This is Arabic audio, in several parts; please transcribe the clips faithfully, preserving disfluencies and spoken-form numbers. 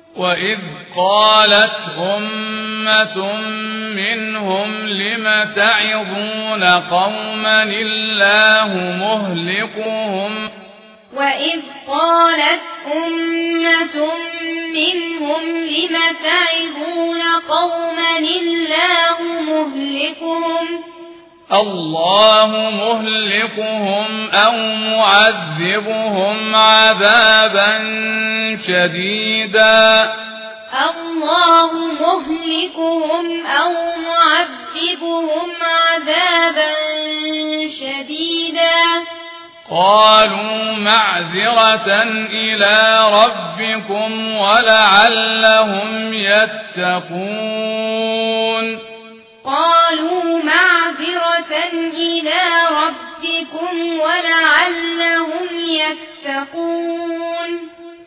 وإذ قالت أمة منهم لم تعظون قوما الله مهلكهم وإذ قالت أمة منهم لم تعظون قوما الله مهلكهم الله مهلكهم أو معذبهم عذابا شديدا الله مهلكهم أو معذبهم عذابا شديدا قالوا معذرة إلى ربكم ولعلهم يتقون قالوا معذرة إلى ربكم ولعلهم يتقون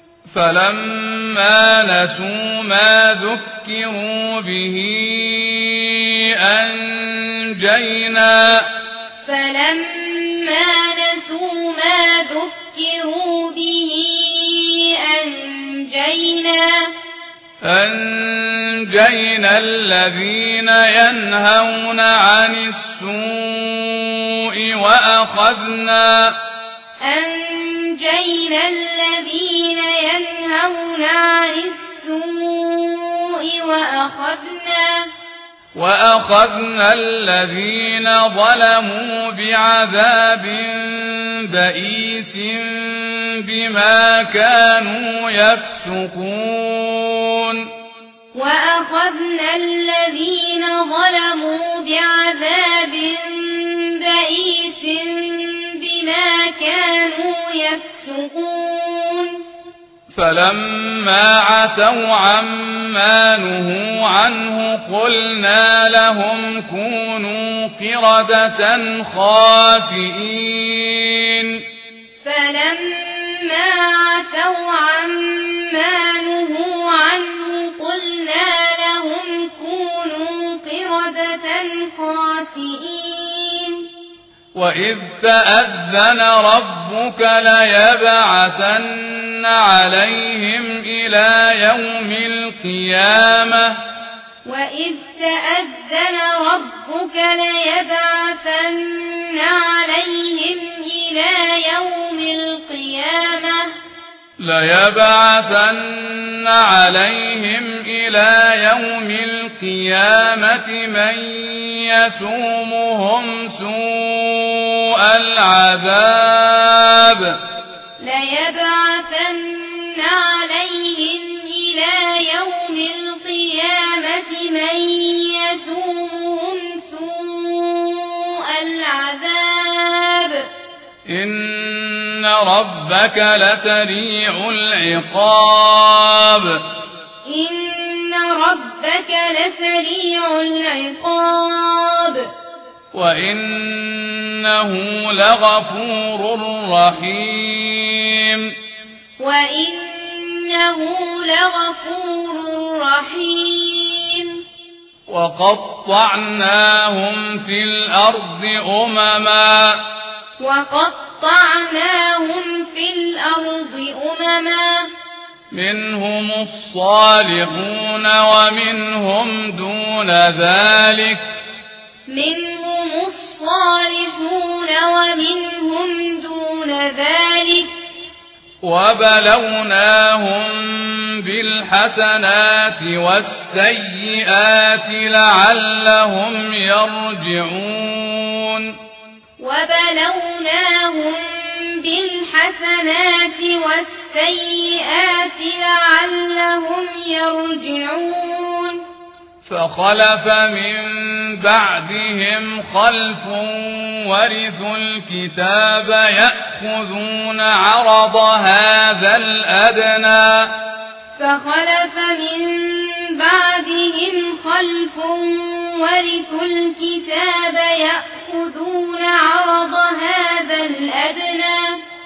فلما نسوا ما ذكروا به أنجينا فلما نسوا ما ذكروا به أنجينا أنجينا الذين ينهون عن السوء وأخذنا أنجينا الذين ينهون عن السوء وأخذنا وأخذنا الذين ظلموا بعذاب بئيس بما كانوا يفسقون وأخذنا الذين ظلموا بعذاب بئيس بما كانوا يفسقون فلما عتوا عما نهوا عنه قلنا لهم كونوا قردة خاسئين فلما عتوا عما نهوا عنه قلنا لهم كونوا قردة خاسئين وإذ تأذن ربك ليبعثن عليهم إلى يوم القيامة وإذ تأذن ربك ليبعثن عليهم إلى يوم القيامة ليبعثن عليهم إلى يوم القيامة من يسومهم سوء العذاب ليبعثن عليهم إلى يوم القيامة من يسومهم سوء العذاب إن ربك لسريع العقاب إن ربك لسريع العقاب وإنه لغفور رحيم وإنه لغفور رحيم وقطعناهم في الأرض أمما وقطعناهم في الأرض أمما منهم الصالحون ومنهم دون ذلك منهم الصالحون ومنهم دون ذلك وبلوناهم بالحسنات والسيئات لعلهم يرجعون وبلوناهم بالحسنات والسيئات لعلهم يرجعون فخلف من بعدهم خلف ورثوا الكتاب يأخذون عرض هذا الأدنى فخلف من بعدهم خلف ورثوا الكتاب يأخذون عرض هذا الأدنى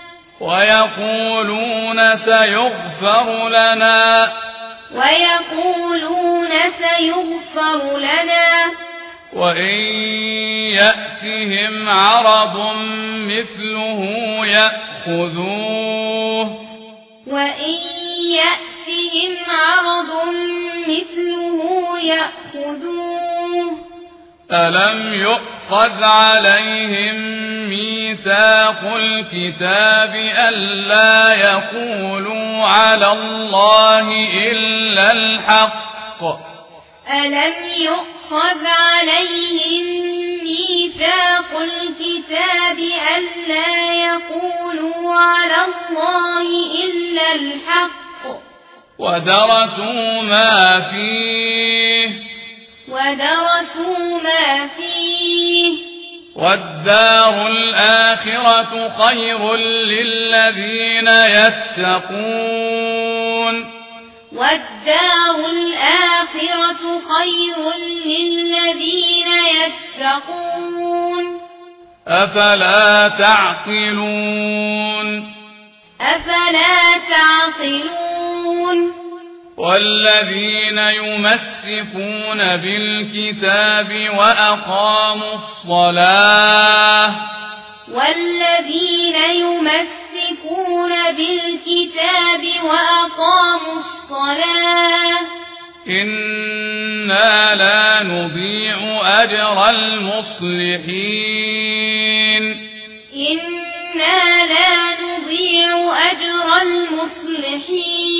ويقولون سيغفر لنا ويقولون سيغفر لنا وإن يأتهم عرض مثله يأخذوه وإن يأتهم عرض ليأخذوه ألم يؤخذ عليهم ميثاق الكتاب ألا يقولوا على الله إلا الحق ألم يؤخذ عليهم ميثاق الكتاب ألا يقولوا على الله إلا الحق ودرسوا ما فيه ودرسوا ما فيه والدار الآخرة خير للذين يتقون والدار الآخرة خير للذين يتقون أفلا تعقلون أفلا تعقلون والذين يمسكون بالكتاب وأقاموا الصلاة والذين يمسكون بالكتاب وأقاموا الصلاة إنا لا نضيع أجر المصلحين إنا لا نضيع أجر المصلحين